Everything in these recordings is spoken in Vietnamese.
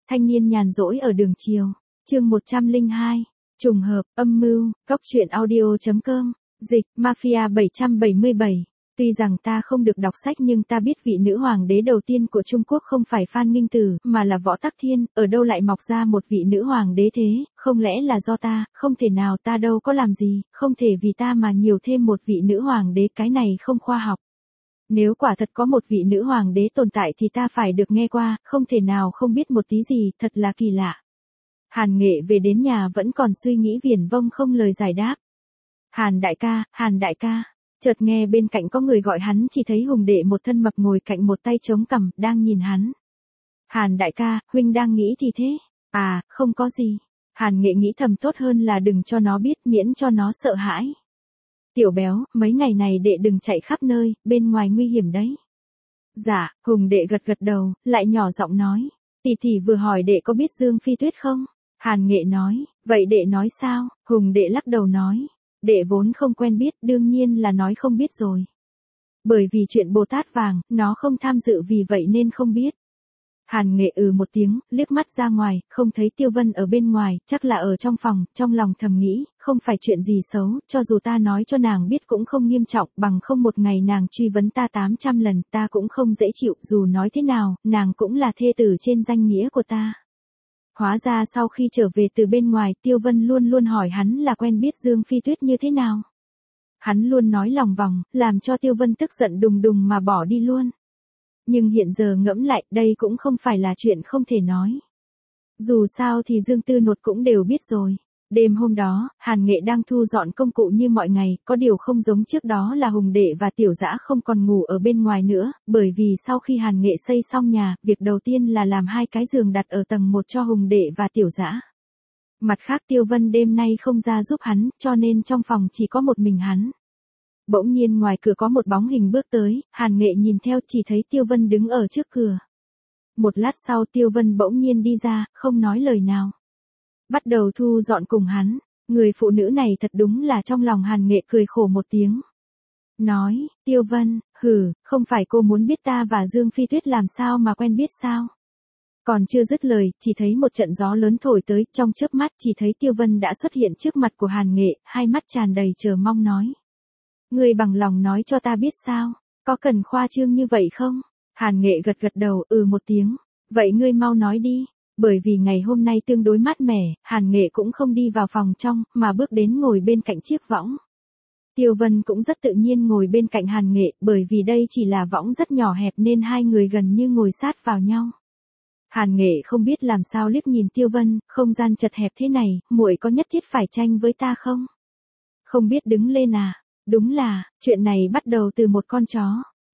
Thanh niên nhàn rỗi ở đường chiều. Chương 102. Trùng hợp, âm mưu, góc truyện audio.com. Dịch, Mafia 777. Tuy rằng ta không được đọc sách nhưng ta biết vị nữ hoàng đế đầu tiên của Trung Quốc không phải Phan Nghinh Tử, mà là Võ Tắc Thiên, ở đâu lại mọc ra một vị nữ hoàng đế thế, không lẽ là do ta, không thể nào, ta đâu có làm gì, không thể vì ta mà nhiều thêm một vị nữ hoàng đế, cái này không khoa học. Nếu quả thật có một vị nữ hoàng đế tồn tại thì ta phải được nghe qua, không thể nào không biết một tí gì, thật là kỳ lạ. Hàn Nghệ về đến nhà vẫn còn suy nghĩ viển vông không lời giải đáp. Hàn đại ca. Chợt nghe bên cạnh có người gọi hắn, chỉ thấy Hùng Đệ một thân mập ngồi cạnh một tay chống cằm, đang nhìn hắn. Hàn đại ca, huynh đang nghĩ thì thế? À, không có gì. Hàn Nghệ nghĩ thầm tốt hơn là đừng cho nó biết, miễn cho nó sợ hãi. Tiểu béo, mấy ngày này đệ đừng chạy khắp nơi, bên ngoài nguy hiểm đấy. Dạ, Hùng Đệ gật đầu, lại nhỏ giọng nói. Tỷ vừa hỏi đệ có biết Dương Phi Tuyết không? Hàn Nghệ nói, vậy đệ nói sao? Hùng Đệ lắc đầu nói. Đệ vốn không quen biết, đương nhiên là nói không biết rồi. Bởi vì chuyện Bồ Tát vàng, nó không tham dự vì vậy nên không biết. Hàn Nghệ một tiếng, liếc mắt ra ngoài, không thấy Tiêu Vân ở bên ngoài, chắc là ở trong phòng, trong lòng thầm nghĩ, không phải chuyện gì xấu, cho dù ta nói cho nàng biết cũng không nghiêm trọng, bằng không một ngày nàng truy vấn ta 800 lần, ta cũng không dễ chịu, dù nói thế nào, nàng cũng là thê tử trên danh nghĩa của ta. Hóa ra sau khi trở về từ bên ngoài, Tiêu Vân luôn hỏi hắn là quen biết Dương Phi Tuyết như thế nào. Hắn luôn nói lòng vòng, làm cho Tiêu Vân tức giận đùng mà bỏ đi luôn. Nhưng hiện giờ ngẫm lại, đây cũng không phải là chuyện không thể nói. Dù sao thì Dương Tư Nột cũng đều biết rồi. Đêm hôm đó, Hàn Nghệ đang thu dọn công cụ như mọi ngày, có điều không giống trước đó là Hùng Đệ và Tiểu Dã không còn ngủ ở bên ngoài nữa, bởi vì sau khi Hàn Nghệ xây xong nhà, việc đầu tiên là làm 2 cái giường đặt ở tầng 1 cho Hùng Đệ và Tiểu Dã. Mặt khác Tiêu Vân đêm nay không ra giúp hắn, cho nên trong phòng chỉ có một mình hắn. Bỗng nhiên ngoài cửa có một bóng hình bước tới, Hàn Nghệ nhìn theo chỉ thấy Tiêu Vân đứng ở trước cửa. Một lát sau Tiêu Vân bỗng nhiên đi ra, không nói lời nào. Bắt đầu thu dọn cùng hắn, người phụ nữ này thật đúng là trong lòng Hàn Nghệ cười khổ một tiếng. Nói, Tiêu Vân, không phải cô muốn biết ta và Dương Phi Tuyết làm sao mà quen biết sao? Còn chưa dứt lời, chỉ thấy một trận gió lớn thổi tới, trong chớp mắt chỉ thấy Tiêu Vân đã xuất hiện trước mặt của Hàn Nghệ, hai mắt tràn đầy chờ mong nói. Ngươi bằng lòng nói cho ta biết sao, có cần khoa trương như vậy không? Hàn Nghệ gật đầu, một tiếng. Vậy ngươi mau nói đi. Bởi vì ngày hôm nay tương đối mát mẻ, Hàn Nghệ cũng không đi vào phòng trong, mà bước đến ngồi bên cạnh chiếc võng. Tiêu Vân cũng rất tự nhiên ngồi bên cạnh Hàn Nghệ, bởi vì đây chỉ là võng rất nhỏ hẹp nên hai người gần như ngồi sát vào nhau. Hàn Nghệ không biết làm sao liếc nhìn Tiêu Vân, không gian chật hẹp thế này, muội có nhất thiết phải tranh với ta không? Không biết đứng lên à? Đúng là, chuyện này bắt đầu từ một con chó.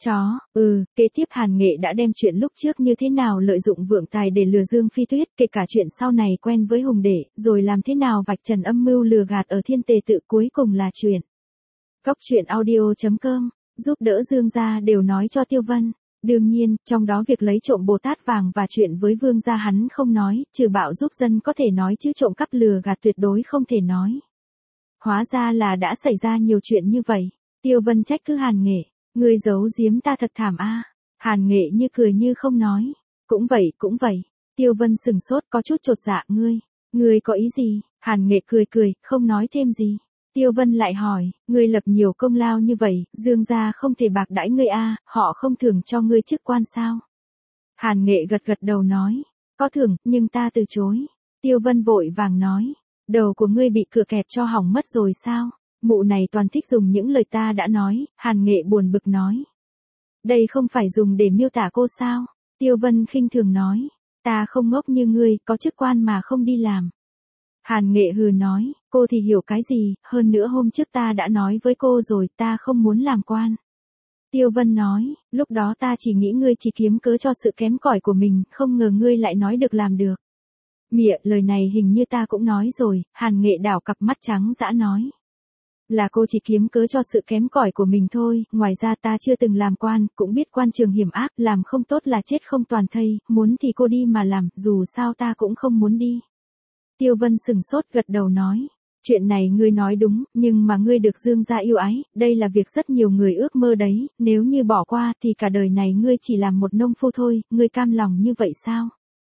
Kế tiếp Hàn Nghệ đã đem chuyện lúc trước như thế nào lợi dụng vượng tài để lừa Dương Phi Tuyết, kể cả chuyện sau này quen với Hùng Đệ, rồi làm thế nào vạch trần âm mưu lừa gạt ở Thiên Tề Tự, cuối cùng là chuyện. Góc truyện audio.com, giúp đỡ Dương gia đều nói cho Tiêu Vân. Đương nhiên, trong đó việc lấy trộm Bồ Tát vàng và chuyện với Vương gia hắn không nói, trừ bạo giúp dân có thể nói chứ trộm cắp lừa gạt tuyệt đối không thể nói. Hóa ra là đã xảy ra nhiều chuyện như vậy. Tiêu Vân trách cứ Hàn Nghệ. Ngươi giấu giếm ta thật thảm a. Hàn Nghệ như cười như không nói. Cũng vậy. Tiêu Vân sừng sốt có chút chột dạ. Ngươi có ý gì? Hàn Nghệ cười, không nói thêm gì. Tiêu Vân lại hỏi, ngươi lập nhiều công lao như vậy, Dương gia không thể bạc đãi ngươi a, họ không thưởng cho ngươi chức quan sao? Hàn Nghệ gật đầu nói, có thưởng, nhưng ta từ chối. Tiêu Vân vội vàng nói, đầu của ngươi bị cửa kẹp cho hỏng mất rồi sao? Mụ này toàn thích dùng những lời ta đã nói. Hàn Nghệ buồn bực nói. Đây không phải dùng để miêu tả cô sao? Tiêu Vân khinh thường nói. Ta không ngốc như ngươi, có chức quan mà không đi làm. Hàn Nghệ nói, cô thì hiểu cái gì, hơn nữa hôm trước ta đã nói với cô rồi, ta không muốn làm quan. Tiêu Vân nói, lúc đó ta chỉ nghĩ ngươi chỉ kiếm cớ cho sự kém cỏi của mình, không ngờ ngươi lại nói được làm được. Mịa, lời này hình như ta cũng nói rồi. Hàn Nghệ đảo cặp mắt trắng dã nói. Là cô chỉ kiếm cớ cho sự kém cỏi của mình thôi, ngoài ra ta chưa từng làm quan, cũng biết quan trường hiểm ác, làm không tốt là chết không toàn thây, muốn thì cô đi mà làm, dù sao ta cũng không muốn đi. Tiêu Vân sừng sốt gật đầu nói, chuyện này ngươi nói đúng, nhưng mà ngươi được Dương gia yêu ái, đây là việc rất nhiều người ước mơ đấy, nếu như bỏ qua thì cả đời này ngươi chỉ làm một nông phu thôi, ngươi cam lòng như vậy sao?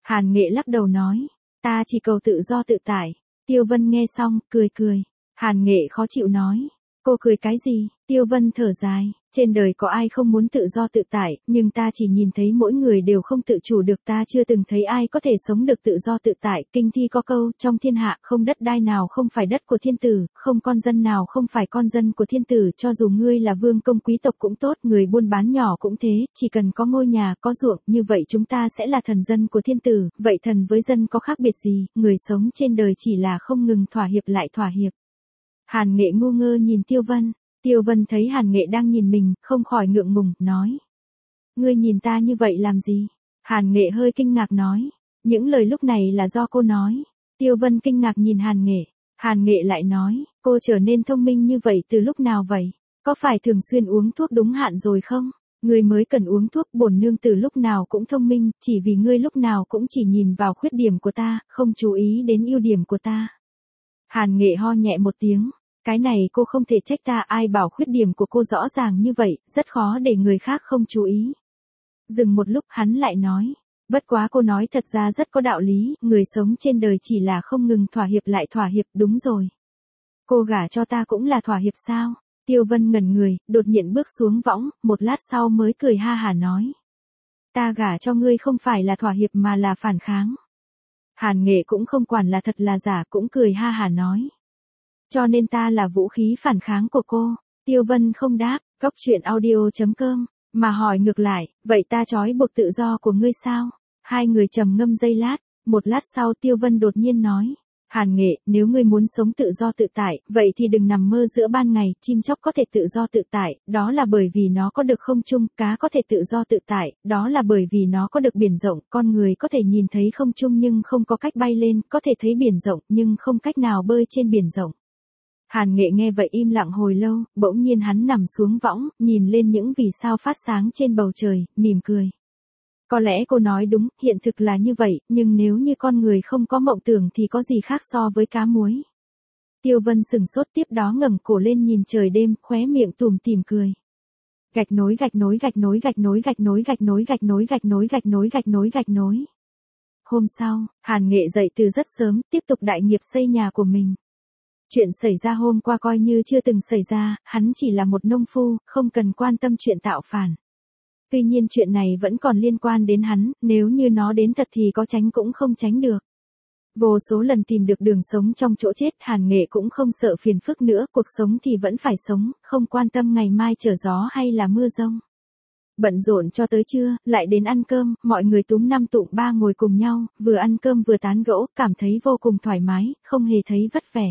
Hàn Nghệ lắc đầu nói, ta chỉ cầu tự do tự tại. Tiêu Vân nghe xong, cười cười. Hàn Nghệ khó chịu nói, cô cười cái gì? Tiêu Vân thở dài, trên đời có ai không muốn tự do tự tại, nhưng ta chỉ nhìn thấy mỗi người đều không tự chủ được, ta chưa từng thấy ai có thể sống được tự do tự tại. Kinh thi có câu, trong thiên hạ không đất đai nào không phải đất của thiên tử, không con dân nào không phải con dân của thiên tử, cho dù ngươi là vương công quý tộc cũng tốt, người buôn bán nhỏ cũng thế, chỉ cần có ngôi nhà, có ruộng, như vậy chúng ta sẽ là thần dân của thiên tử. Vậy thần với dân có khác biệt gì? Người sống trên đời chỉ là không ngừng thỏa hiệp lại thỏa hiệp. Hàn Nghệ ngu ngơ nhìn Tiêu Vân. Tiêu Vân thấy Hàn Nghệ đang nhìn mình, không khỏi ngượng ngùng, nói. Ngươi nhìn ta như vậy làm gì? Hàn Nghệ hơi kinh ngạc nói. Những lời lúc này là do cô nói. Tiêu Vân kinh ngạc nhìn Hàn Nghệ. Hàn Nghệ lại nói, cô trở nên thông minh như vậy từ lúc nào vậy? Có phải thường xuyên uống thuốc đúng hạn rồi không? Ngươi mới cần uống thuốc, bổn nương từ lúc nào cũng thông minh, chỉ vì ngươi lúc nào cũng chỉ nhìn vào khuyết điểm của ta, không chú ý đến ưu điểm của ta. Hàn Nghệ ho nhẹ một tiếng. Cái này cô không thể trách ta, ai bảo khuyết điểm của cô rõ ràng như vậy, rất khó để người khác không chú ý. Dừng một lúc hắn lại nói, bất quá cô nói thật ra rất có đạo lý, người sống trên đời chỉ là không ngừng thỏa hiệp lại thỏa hiệp, đúng rồi. Cô gả cho ta cũng là thỏa hiệp sao? Tiêu Vân ngẩn người, đột nhiên bước xuống võng, một lát sau mới cười ha hả nói. Ta gả cho ngươi không phải là thỏa hiệp mà là phản kháng. Hàn Nghệ cũng không quản là thật là giả, cũng cười ha hả nói. Cho nên ta là vũ khí phản kháng của cô. Tiêu Vân không đáp, goctruyện.audio.com, mà hỏi ngược lại, vậy ta trói buộc tự do của ngươi sao? Hai người trầm ngâm giây lát, một lát sau Tiêu Vân đột nhiên nói. Hàn Nghệ, nếu ngươi muốn sống tự do tự tại, vậy thì đừng nằm mơ giữa ban ngày, chim chóc có thể tự do tự tại, đó là bởi vì nó có được không trung, cá có thể tự do tự tại, đó là bởi vì nó có được biển rộng, con người có thể nhìn thấy không trung nhưng không có cách bay lên, có thể thấy biển rộng nhưng không cách nào bơi trên biển rộng. Hàn Nghệ nghe vậy im lặng hồi lâu, bỗng nhiên hắn nằm xuống võng, nhìn lên những vì sao phát sáng trên bầu trời, mỉm cười. Có lẽ cô nói đúng, hiện thực là như vậy, nhưng nếu như con người không có mộng tưởng thì có gì khác so với cá muối. Tiêu Vân sừng sốt, tiếp đó ngẩng cổ lên nhìn trời đêm, khóe miệng tủm tỉm cười. Gạch nối gạch nối gạch nối gạch nối gạch nối gạch nối gạch nối gạch nối gạch nối gạch nối gạch nối. Hôm sau, Hàn Nghệ dậy từ rất sớm, tiếp tục đại nghiệp xây nhà của mình. Chuyện xảy ra hôm qua coi như chưa từng xảy ra, hắn chỉ là một nông phu, không cần quan tâm chuyện tạo phản. Tuy nhiên chuyện này vẫn còn liên quan đến hắn, nếu như nó đến thật thì có tránh cũng không tránh được. Vô số lần tìm được đường sống trong chỗ chết, Hàn Nghệ cũng không sợ phiền phức nữa, cuộc sống thì vẫn phải sống, không quan tâm ngày mai trở gió hay là mưa giông. Bận rộn cho tới trưa, lại đến ăn cơm, mọi người túm năm tụm ba ngồi cùng nhau, vừa ăn cơm vừa tán gẫu, cảm thấy vô cùng thoải mái, không hề thấy vất vẻ.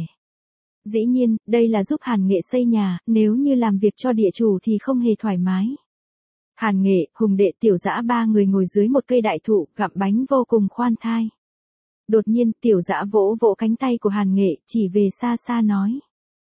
Dĩ nhiên, đây là giúp Hàn Nghệ xây nhà, nếu như làm việc cho địa chủ thì không hề thoải mái. Hàn Nghệ, Hùng Đệ, Tiểu Dã ba người ngồi dưới một cây đại thụ, gặm bánh vô cùng khoan thai. Đột nhiên, Tiểu Dã vỗ vỗ cánh tay của Hàn Nghệ, chỉ về xa xa nói.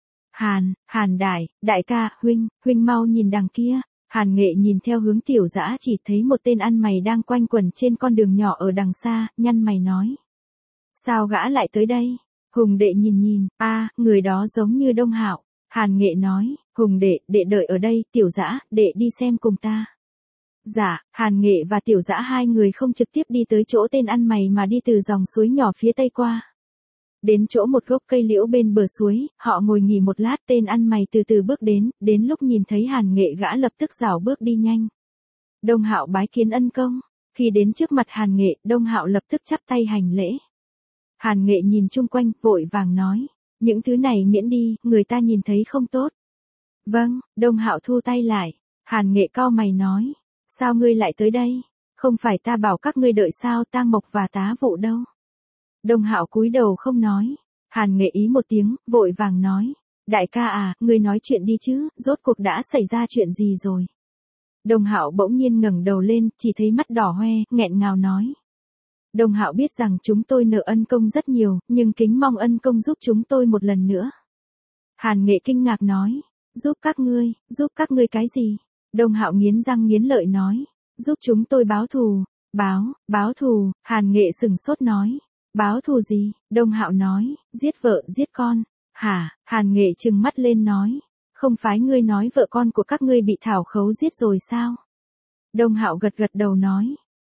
Hàn đại ca, huynh mau nhìn đằng kia. Hàn Nghệ nhìn theo hướng Tiểu Dã chỉ thấy một tên ăn mày đang quanh quẩn trên con đường nhỏ ở đằng xa, nhăn mày nói. Sao gã lại tới đây? Hùng Đệ nhìn, người đó giống như Đông Hạo. Hàn Nghệ nói, Hùng Đệ, đệ đợi ở đây, Tiểu Dã, đệ đi xem cùng ta. Dạ, Hàn Nghệ và Tiểu Dã hai người không trực tiếp đi tới chỗ tên ăn mày mà đi từ dòng suối nhỏ phía tây qua. Đến chỗ một gốc cây liễu bên bờ suối, họ ngồi nghỉ một lát, tên ăn mày từ từ bước đến lúc nhìn thấy Hàn Nghệ gã lập tức rảo bước đi nhanh. Đông Hạo bái kiến ân công. Khi đến trước mặt Hàn Nghệ, Đông Hạo lập tức chắp tay hành lễ. Hàn Nghệ nhìn chung quanh, vội vàng nói, những thứ này miễn đi, người ta nhìn thấy không tốt. Vâng, Đông Hạo thu tay lại. Hàn Nghệ cau mày nói, sao ngươi lại tới đây? Không phải ta bảo các ngươi đợi sao, Tang Mộc và Tá Vụ đâu? Đông Hạo cúi đầu không nói. Hàn Nghệ ý một tiếng, vội vàng nói, đại ca à, ngươi nói chuyện đi chứ, rốt cuộc đã xảy ra chuyện gì rồi? Đông Hạo bỗng nhiên ngẩng đầu lên, chỉ thấy mắt đỏ hoe, nghẹn ngào nói. Đông Hạo biết rằng chúng tôi nợ ân công rất nhiều, nhưng kính mong ân công giúp chúng tôi một lần nữa. Hàn Nghệ kinh ngạc nói, giúp các ngươi cái gì? Đông Hạo nghiến răng nghiến lợi nói, giúp chúng tôi báo thù. Báo thù? Hàn Nghệ sừng sốt nói, báo thù gì? Đông Hạo nói, giết vợ giết con. Hả? Hàn Nghệ trừng mắt lên nói, không phải ngươi nói vợ con của các ngươi bị Thảo Khấu giết rồi sao? Đông Hạo gật gật đầu nói,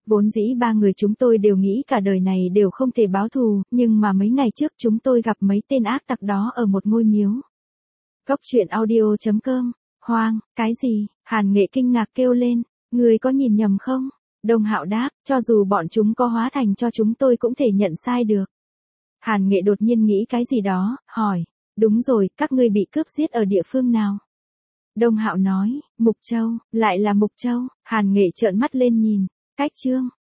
Vốn dĩ ba người chúng tôi đều nghĩ cả đời này đều không thể báo thù, nhưng mà mấy ngày trước chúng tôi gặp mấy tên ác tặc đó ở một ngôi miếu. Cốc truyện audio.com. Hoang, cái gì? Hàn Nghệ kinh ngạc kêu lên, người có nhìn nhầm không? Đông Hạo đáp, cho dù bọn chúng có hóa thành cho chúng tôi cũng thể nhận sai được. Hàn Nghệ đột nhiên nghĩ cái gì đó, hỏi, đúng rồi, các ngươi bị cướp giết ở địa phương nào? Đông Hạo nói, Mục Châu, lại là Mục Châu. Hàn Nghệ trợn mắt lên nhìn, cách Trương